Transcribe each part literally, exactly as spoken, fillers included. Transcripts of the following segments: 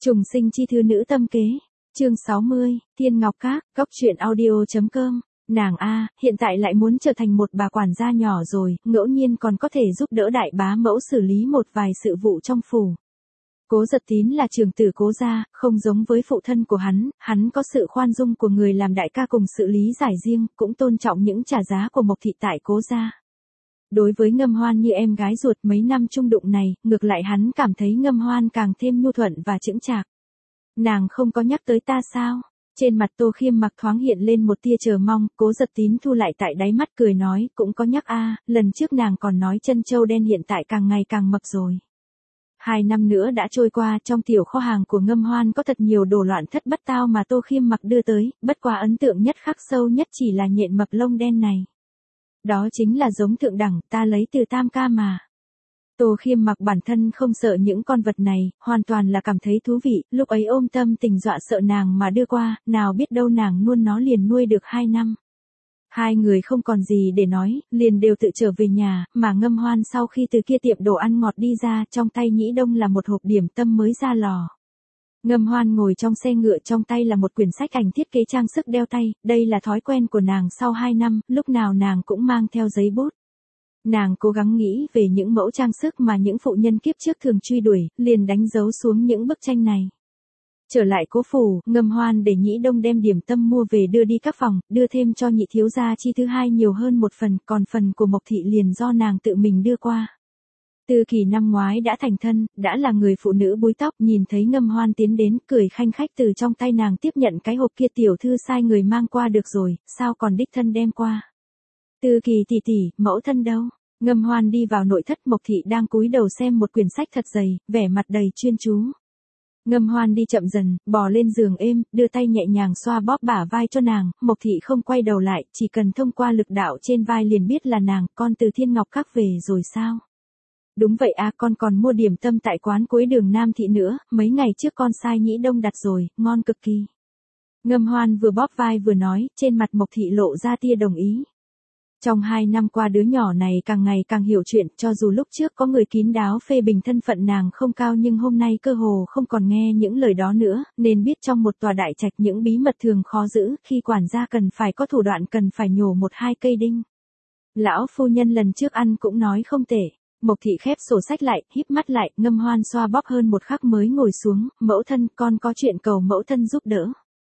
Trùng sinh chi thư nữ tâm kế. Chương sáu mươi, Thiên Ngọc Các, góc truyện audio.com. Nàng a, hiện tại lại muốn trở thành một bà quản gia nhỏ rồi, ngẫu nhiên còn có thể giúp đỡ đại bá mẫu xử lý một vài sự vụ trong phủ. Cố Giật Tín là trưởng tử Cố gia, không giống với phụ thân của hắn, hắn có sự khoan dung của người làm đại ca cùng sự lý giải riêng, cũng tôn trọng những trả giá của Mộc thị tại Cố gia. Đối với Ngâm Hoan như em gái ruột mấy năm chung đụng này, ngược lại hắn cảm thấy Ngâm Hoan càng thêm nhu thuận và chững chạc. Nàng không có nhắc tới ta sao? Trên mặt Tô Khiêm Mặc thoáng hiện lên một tia chờ mong, Cố Giật Tín thu lại tại đáy mắt cười nói, cũng có nhắc a, lần trước nàng còn nói chân châu đen hiện tại càng ngày càng mập rồi. Hai năm nữa đã trôi qua, trong tiểu kho hàng của Ngâm Hoan có thật nhiều đồ loạn thất bất tao mà Tô Khiêm Mặc đưa tới, bất quá ấn tượng nhất khắc sâu nhất chỉ là nhện mập lông đen này. Đó chính là giống thượng đẳng, ta lấy từ Tam ca mà. Tô Khiêm Mặc bản thân không sợ những con vật này, hoàn toàn là cảm thấy thú vị, lúc ấy ôm tâm tình dọa sợ nàng mà đưa qua, nào biết đâu nàng nuôi nó liền nuôi được hai năm. Hai người không còn gì để nói, liền đều tự trở về nhà, mà Ngâm Hoan sau khi từ kia tiệm đồ ăn ngọt đi ra, trong tay Nhĩ Đông là một hộp điểm tâm mới ra lò. Ngâm Hoan ngồi trong xe ngựa, trong tay là một quyển sách ảnh thiết kế trang sức đeo tay, đây là thói quen của nàng sau hai năm, lúc nào nàng cũng mang theo giấy bút. Nàng cố gắng nghĩ về những mẫu trang sức mà những phụ nhân kiếp trước thường truy đuổi, liền đánh dấu xuống những bức tranh này. Trở lại cố phủ, Ngâm Hoan để Nhĩ Đông đem điểm tâm mua về đưa đi các phòng, đưa thêm cho nhị thiếu gia chi thứ hai nhiều hơn một phần, còn phần của Mộc thị liền do nàng tự mình đưa qua. Từ Kỳ năm ngoái đã thành thân, đã là người phụ nữ búi tóc, nhìn thấy Ngâm Hoan tiến đến, cười khanh khách từ trong tay nàng tiếp nhận cái hộp kia, tiểu thư sai người mang qua được rồi, sao còn đích thân đem qua. Từ Kỳ tỷ tỷ, mẫu thân đâu? Ngâm Hoan đi vào nội thất, Mộc thị đang cúi đầu xem một quyển sách thật dày, vẻ mặt đầy chuyên chú. Ngâm Hoan đi chậm dần, bò lên giường êm, đưa tay nhẹ nhàng xoa bóp bả vai cho nàng, Mộc thị không quay đầu lại, chỉ cần thông qua lực đạo trên vai liền biết là nàng, con từ Thiên Ngọc Các về rồi sao? Đúng vậy à, con còn mua điểm tâm tại quán cuối đường Nam thị nữa, mấy ngày trước con sai Nhĩ Đông đặt rồi, ngon cực kỳ. Ngâm Hoan vừa bóp vai vừa nói, trên mặt Mộc thị lộ ra tia đồng ý. Trong hai năm qua đứa nhỏ này càng ngày càng hiểu chuyện, cho dù lúc trước có người kín đáo phê bình thân phận nàng không cao nhưng hôm nay cơ hồ không còn nghe những lời đó nữa, nên biết trong một tòa đại trạch những bí mật thường khó giữ, khi quản gia cần phải có thủ đoạn cần phải nhổ một hai cây đinh. Lão phu nhân lần trước ăn cũng nói không tệ. Mộc thị khép sổ sách lại, híp mắt lại, Ngâm Hoan xoa bóp hơn một khắc mới ngồi xuống, mẫu thân, con có chuyện cầu mẫu thân giúp đỡ.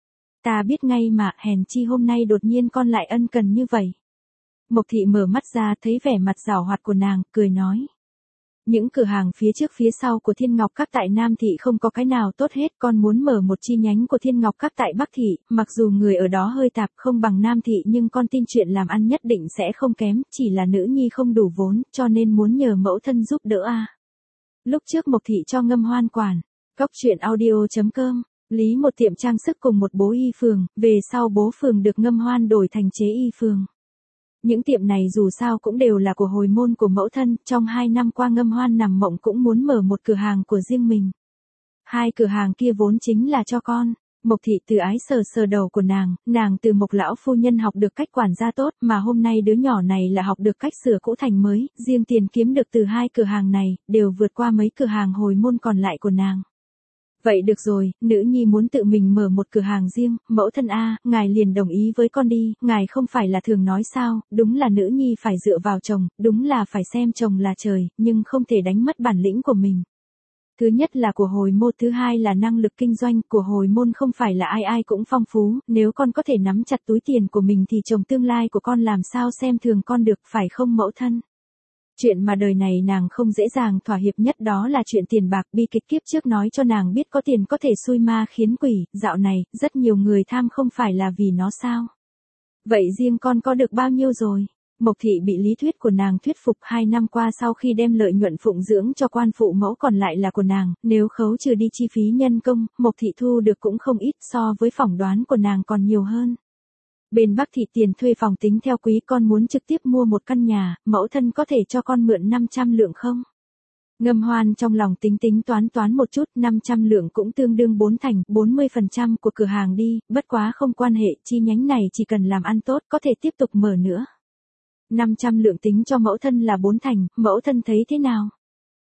Ta biết ngay mà, hèn chi hôm nay đột nhiên con lại ân cần như vậy. Mộc thị mở mắt ra, thấy vẻ mặt giảo hoạt của nàng, cười nói. Những cửa hàng phía trước phía sau của Thiên Ngọc Các tại Nam thị không có cái nào tốt hết, con muốn mở một chi nhánh của Thiên Ngọc Các tại Bắc thị, mặc dù người ở đó hơi tạp không bằng Nam thị nhưng con tin chuyện làm ăn nhất định sẽ không kém, chỉ là nữ nhi không đủ vốn, cho nên muốn nhờ mẫu thân giúp đỡ a. À. Lúc trước Mộc thị cho Ngâm Hoan quản, góc truyện audio.com, lý một tiệm trang sức cùng một bố y phường, về sau bố phường được Ngâm Hoan đổi thành chế y phường. Những tiệm này dù sao cũng đều là của hồi môn của mẫu thân, trong hai năm qua Ngâm Hoan nằm mộng cũng muốn mở một cửa hàng của riêng mình. Hai cửa hàng kia vốn chính là cho con. Mộc thị từ ái sờ sờ đầu của nàng, nàng từ Mộc lão phu nhân học được cách quản gia tốt, mà hôm nay đứa nhỏ này là học được cách sửa cũ thành mới, riêng tiền kiếm được từ hai cửa hàng này, đều vượt qua mấy cửa hàng hồi môn còn lại của nàng. Vậy được rồi, nữ nhi muốn tự mình mở một cửa hàng riêng, mẫu thân a, ngài liền đồng ý với con đi, ngài không phải là thường nói sao, đúng là nữ nhi phải dựa vào chồng, đúng là phải xem chồng là trời, nhưng không thể đánh mất bản lĩnh của mình. Thứ nhất là của hồi môn, thứ hai là năng lực kinh doanh, của hồi môn không phải là ai ai cũng phong phú, nếu con có thể nắm chặt túi tiền của mình thì chồng tương lai của con làm sao xem thường con được, phải không mẫu thân? Chuyện mà đời này nàng không dễ dàng thỏa hiệp nhất đó là chuyện tiền bạc, bi kịch kiếp trước nói cho nàng biết có tiền có thể xui ma khiến quỷ, dạo này, rất nhiều người tham không phải là vì nó sao. Vậy riêng con có được bao nhiêu rồi? Mộc thị bị lý thuyết của nàng thuyết phục, hai năm qua sau khi đem lợi nhuận phụng dưỡng cho quan phụ mẫu còn lại là của nàng, nếu khấu trừ đi chi phí nhân công, Mộc thị thu được cũng không ít, so với phỏng đoán của nàng còn nhiều hơn. Bên Bắc thị tiền thuê phòng tính theo quý, con muốn trực tiếp mua một căn nhà, mẫu thân có thể cho con mượn năm trăm lượng không? Ngâm Hoan trong lòng tính tính toán toán một chút, năm trăm lượng cũng tương đương bốn thành, bốn mươi phần trăm của cửa hàng đi, bất quá không quan hệ, chi nhánh này chỉ cần làm ăn tốt có thể tiếp tục mở nữa. năm trăm lượng tính cho mẫu thân là bốn thành, mẫu thân thấy thế nào?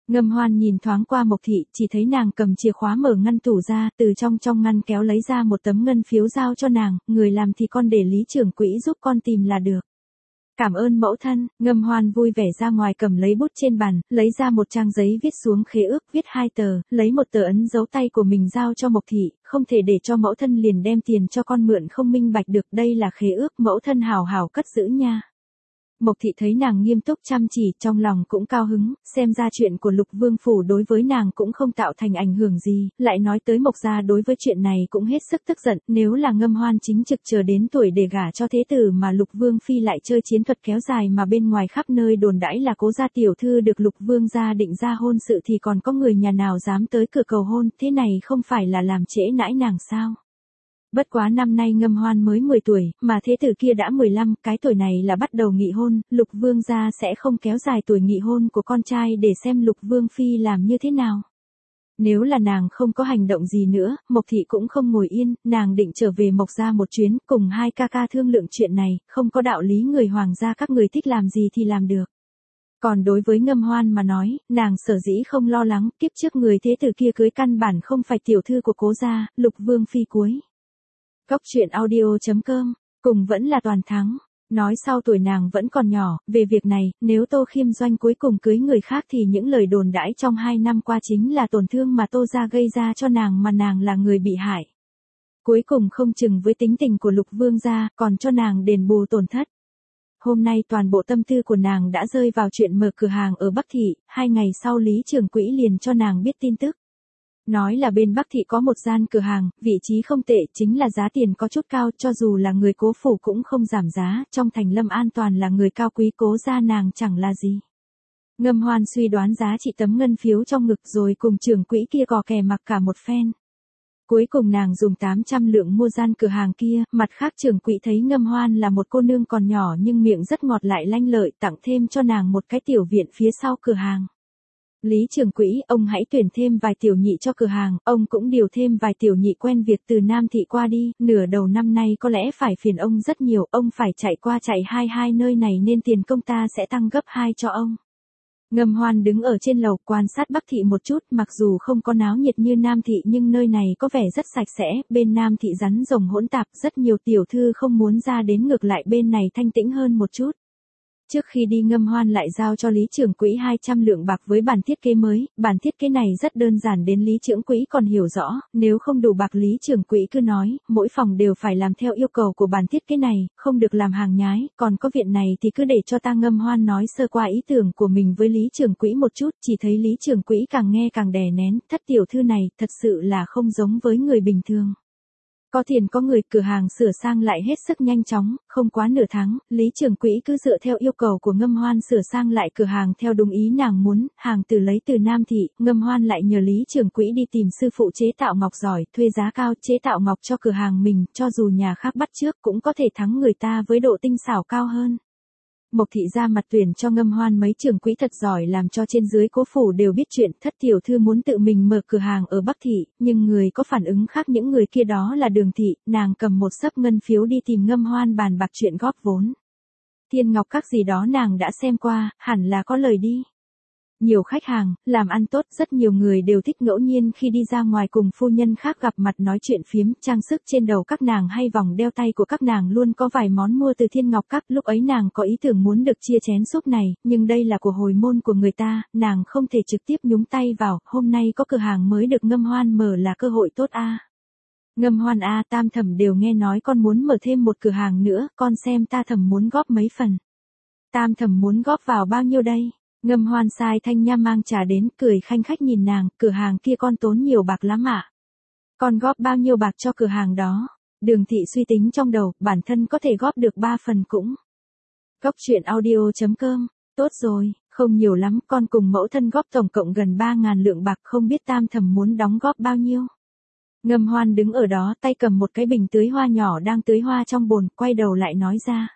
Ngâm Hoan nhìn thoáng qua Mộc Thị, chỉ thấy nàng cầm chìa khóa mở ngăn tủ ra, từ trong trong ngăn kéo lấy ra một tấm ngân phiếu giao cho nàng, người làm thì con để Lý trưởng quỹ giúp con tìm là được. Cảm ơn mẫu thân. Ngâm Hoan vui vẻ ra ngoài cầm lấy bút trên bàn, lấy ra một trang giấy viết xuống khế ước, viết hai tờ, lấy một tờ ấn dấu tay của mình giao cho Mộc Thị, không thể để cho mẫu thân liền đem tiền cho con mượn không minh bạch được, đây là khế ước, mẫu thân hào hào cất giữ nha. Mộc Thị thấy nàng nghiêm túc chăm chỉ, trong lòng cũng cao hứng, xem ra chuyện của Lục Vương phủ đối với nàng cũng không tạo thành ảnh hưởng gì, lại nói tới Mộc gia đối với chuyện này cũng hết sức tức giận, nếu là Ngâm Hoan chính trực chờ đến tuổi để gả cho thế tử mà Lục Vương phi lại chơi chiến thuật kéo dài mà bên ngoài khắp nơi đồn đãi là Cố gia tiểu thư được Lục Vương gia định ra hôn sự thì còn có người nhà nào dám tới cửa cầu hôn, thế này không phải là làm trễ nãi nàng sao? Bất quá năm nay Ngâm Hoan mới mười tuổi, mà thế tử kia đã mười lăm, cái tuổi này là bắt đầu nghị hôn, Lục Vương gia sẽ không kéo dài tuổi nghị hôn của con trai để xem Lục Vương phi làm như thế nào. Nếu là nàng không có hành động gì nữa, Mộc Thị cũng không ngồi yên, nàng định trở về Mộc gia một chuyến, cùng hai ca ca thương lượng chuyện này, không có đạo lý người hoàng gia các người thích làm gì thì làm được. Còn đối với Ngâm Hoan mà nói, nàng sở dĩ không lo lắng, kiếp trước người thế tử kia cưới căn bản không phải tiểu thư của Cố gia, Lục Vương phi cuối. Góc truyện audio chấm com, cùng vẫn là toàn thắng. Nói sau tuổi nàng vẫn còn nhỏ, về việc này, nếu Tô Khiêm Doanh cuối cùng cưới người khác thì những lời đồn đãi trong hai năm qua chính là tổn thương mà Tô gia gây ra cho nàng mà nàng là người bị hại. Cuối cùng không chừng với tính tình của Lục Vương gia, còn cho nàng đền bù tổn thất. Hôm nay toàn bộ tâm tư của nàng đã rơi vào chuyện mở cửa hàng ở Bắc Thị, hai ngày sau Lý Trường Quỹ liền cho nàng biết tin tức. Nói là bên Bắc Thị có một gian cửa hàng, vị trí không tệ, chính là giá tiền có chút cao, cho dù là người Cố phủ cũng không giảm giá, trong thành Lâm An toàn là người cao quý, Cố gia nàng chẳng là gì. Ngâm Hoan suy đoán giá trị tấm ngân phiếu trong ngực rồi cùng trưởng quỹ kia cò kè mặc cả một phen. Cuối cùng nàng dùng tám trăm lượng mua gian cửa hàng kia, mặt khác trưởng quỹ thấy Ngâm Hoan là một cô nương còn nhỏ nhưng miệng rất ngọt lại lanh lợi, tặng thêm cho nàng một cái tiểu viện phía sau cửa hàng. Lý trưởng quỹ, ông hãy tuyển thêm vài tiểu nhị cho cửa hàng, ông cũng điều thêm vài tiểu nhị quen việc từ Nam Thị qua đi, nửa đầu năm nay có lẽ phải phiền ông rất nhiều, ông phải chạy qua chạy hai hai nơi này nên tiền công ta sẽ tăng gấp hai cho ông. Ngâm Hoan đứng ở trên lầu quan sát Bắc Thị một chút, mặc dù không có náo nhiệt như Nam Thị nhưng nơi này có vẻ rất sạch sẽ, bên Nam Thị rắn rồng hỗn tạp, rất nhiều tiểu thư không muốn ra đến, ngược lại bên này thanh tĩnh hơn một chút. Trước khi đi Ngâm Hoan lại giao cho Lý trưởng quỹ hai trăm lượng bạc với bản thiết kế mới, bản thiết kế này rất đơn giản đến Lý trưởng quỹ còn hiểu rõ, nếu không đủ bạc Lý trưởng quỹ cứ nói, mỗi phòng đều phải làm theo yêu cầu của bản thiết kế này, không được làm hàng nhái, còn có viện này thì cứ để cho ta. Ngâm Hoan nói sơ qua ý tưởng của mình với Lý trưởng quỹ một chút, chỉ thấy Lý trưởng quỹ càng nghe càng đè nén, thất tiểu thư này thật sự là không giống với người bình thường. Có tiền có người, cửa hàng sửa sang lại hết sức nhanh chóng, không quá nửa tháng, Lý trưởng quỹ cứ dựa theo yêu cầu của Ngâm Hoan sửa sang lại cửa hàng theo đúng ý nàng muốn, hàng từ lấy từ Nam Thị, Ngâm Hoan lại nhờ Lý trưởng quỹ đi tìm sư phụ chế tạo ngọc giỏi, thuê giá cao chế tạo ngọc cho cửa hàng mình, cho dù nhà khác bắt chước cũng có thể thắng người ta với độ tinh xảo cao hơn. Mộc Thị ra mặt tuyển cho Ngâm Hoan mấy trưởng quỹ thật giỏi làm cho trên dưới Cố phủ đều biết chuyện, thất tiểu thư muốn tự mình mở cửa hàng ở Bắc Thị, nhưng người có phản ứng khác, những người kia đó là Đường Thị, nàng cầm một xấp ngân phiếu đi tìm Ngâm Hoan bàn bạc chuyện góp vốn. Thiên Ngọc Các gì đó nàng đã xem qua, hẳn là có lời đi. Nhiều khách hàng, làm ăn tốt, rất nhiều người đều thích ngẫu nhiên khi đi ra ngoài cùng phu nhân khác gặp mặt nói chuyện phiếm, trang sức trên đầu các nàng hay vòng đeo tay của các nàng luôn có vài món mua từ Thiên Ngọc Các, lúc ấy nàng có ý tưởng muốn được chia chén súp này, nhưng đây là của hồi môn của người ta, nàng không thể trực tiếp nhúng tay vào, hôm nay có cửa hàng mới được Ngâm Hoan mở là cơ hội tốt a. À. Ngâm Hoan a, à, Tam Thẩm đều nghe nói con muốn mở thêm một cửa hàng nữa, con xem ta Thẩm muốn góp mấy phần. Tam Thẩm muốn góp vào bao nhiêu đây? Ngâm Hoan sai Thanh Nha mang trà đến, cười khanh khách nhìn nàng, cửa hàng kia con tốn nhiều bạc lắm ạ. Con góp bao nhiêu bạc cho cửa hàng đó? Đường Thị suy tính trong đầu, bản thân có thể góp được ba phần cũng. Góc truyện audio chấm com, tốt rồi, không nhiều lắm, con cùng mẫu thân góp tổng cộng gần ba ngàn lượng bạc, không biết Tam Thẩm muốn đóng góp bao nhiêu. Ngâm Hoan đứng ở đó tay cầm một cái bình tưới hoa nhỏ đang tưới hoa trong bồn, quay đầu lại nói ra.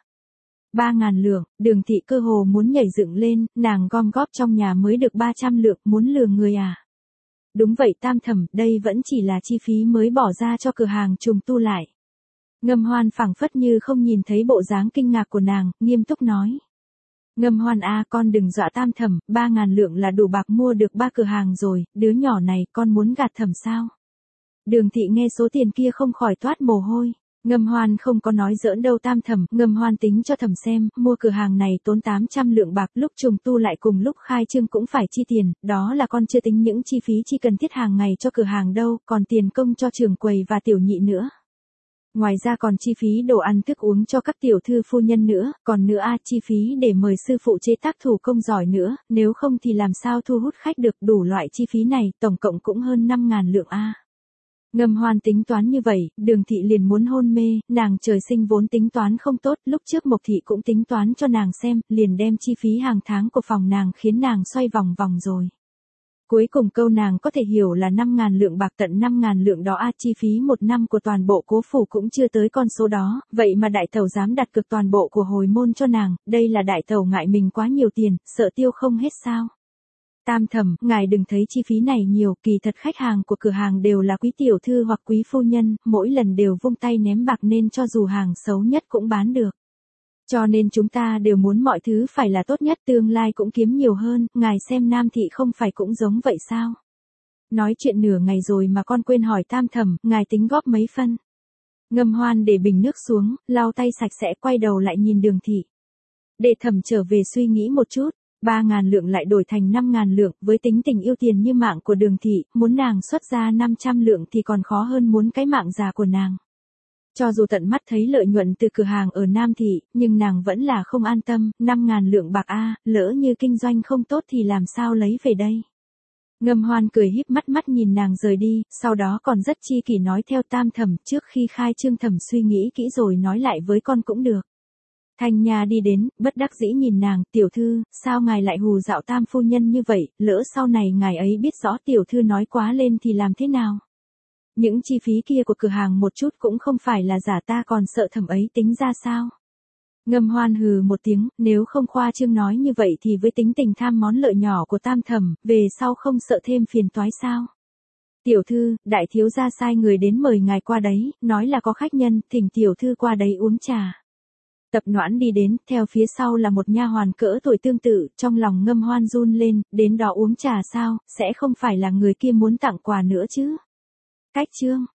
Ba ngàn lượng, Đường Thị cơ hồ muốn nhảy dựng lên, nàng gom góp trong nhà mới được ba trăm lượng, muốn lừa người à? Đúng vậy Tam Thẩm, đây vẫn chỉ là chi phí mới bỏ ra cho cửa hàng trùng tu lại. Ngâm Hoan phảng phất như không nhìn thấy bộ dáng kinh ngạc của nàng, nghiêm túc nói. Ngâm Hoan a, con đừng dọa Tam Thẩm, ba ngàn lượng là đủ bạc mua được ba cửa hàng rồi, đứa nhỏ này con muốn gạt Thẩm sao? Đường Thị nghe số tiền kia không khỏi toát mồ hôi. Ngâm Hoan không có nói giỡn đâu Tam Thẩm, Ngâm Hoan tính cho Thẩm xem, mua cửa hàng này tốn tám trăm lượng bạc, lúc trùng tu lại cùng lúc khai trương cũng phải chi tiền, đó là con chưa tính những chi phí chi cần thiết hàng ngày cho cửa hàng đâu, còn tiền công cho trưởng quầy và tiểu nhị nữa. Ngoài ra còn chi phí đồ ăn thức uống cho các tiểu thư phu nhân nữa, còn nữa a chi phí để mời sư phụ chế tác thủ công giỏi nữa, nếu không thì làm sao thu hút khách được, đủ loại chi phí này, tổng cộng cũng hơn năm ngàn lượng a. Ngâm Hoan tính toán như vậy, Đường Thị liền muốn hôn mê, nàng trời sinh vốn tính toán không tốt, lúc trước Mộc Thị cũng tính toán cho nàng xem, liền đem chi phí hàng tháng của phòng nàng khiến nàng xoay vòng vòng rồi. Cuối cùng câu nàng có thể hiểu là năm ngàn lượng bạc, tận năm ngàn lượng đó a, chi phí một năm của toàn bộ Cố phủ cũng chưa tới con số đó, vậy mà đại tẩu dám đặt cược toàn bộ của hồi môn cho nàng, đây là đại tẩu ngại mình quá nhiều tiền, sợ tiêu không hết sao? Tam Thẩm, ngài đừng thấy chi phí này nhiều, kỳ thật khách hàng của cửa hàng đều là quý tiểu thư hoặc quý phu nhân, mỗi lần đều vung tay ném bạc nên cho dù hàng xấu nhất cũng bán được. Cho nên chúng ta đều muốn mọi thứ phải là tốt nhất, tương lai cũng kiếm nhiều hơn, ngài xem Nam Thị không phải cũng giống vậy sao? Nói chuyện nửa ngày rồi mà con quên hỏi Tam Thẩm, ngài tính góp mấy phân? Ngâm Hoan để bình nước xuống, lau tay sạch sẽ, quay đầu lại nhìn Đường Thị. Để Thẩm trở về suy nghĩ một chút. Ba ngàn lượng lại đổi thành năm ngàn lượng, với tính tình yêu tiền như mạng của Đường Thị, muốn nàng xuất ra năm trăm lượng thì còn khó hơn muốn cái mạng già của nàng. Cho dù tận mắt thấy lợi nhuận từ cửa hàng ở Nam Thị, nhưng nàng vẫn là không an tâm, năm ngàn lượng bạc a, lỡ như kinh doanh không tốt thì làm sao lấy về đây. Ngâm Hoan cười híp mắt mắt nhìn nàng rời đi, sau đó còn rất chi kỷ nói theo Tam Thẩm, trước khi khai trương Thẩm suy nghĩ kỹ rồi nói lại với con cũng được. Thanh Nha đi đến, bất đắc dĩ nhìn nàng, tiểu thư, sao ngài lại hù dạo Tam phu nhân như vậy, lỡ sau này ngài ấy biết rõ tiểu thư nói quá lên thì làm thế nào? Những chi phí kia của cửa hàng một chút cũng không phải là giả, ta còn sợ Thẩm ấy tính ra sao? Ngâm Hoan hừ một tiếng, nếu không khoa trương nói như vậy thì với tính tình tham món lợi nhỏ của Tam Thẩm, về sau không sợ thêm phiền toái sao? Tiểu thư, đại thiếu gia sai người đến mời ngài qua đấy, nói là có khách nhân, thỉnh tiểu thư qua đấy uống trà. Tập Noãn đi đến, theo phía sau là một nha hoàn cỡ tuổi tương tự, trong lòng Ngâm Hoan run lên, đến đó uống trà sao, sẽ không phải là người kia muốn tặng quà nữa chứ? Cách chương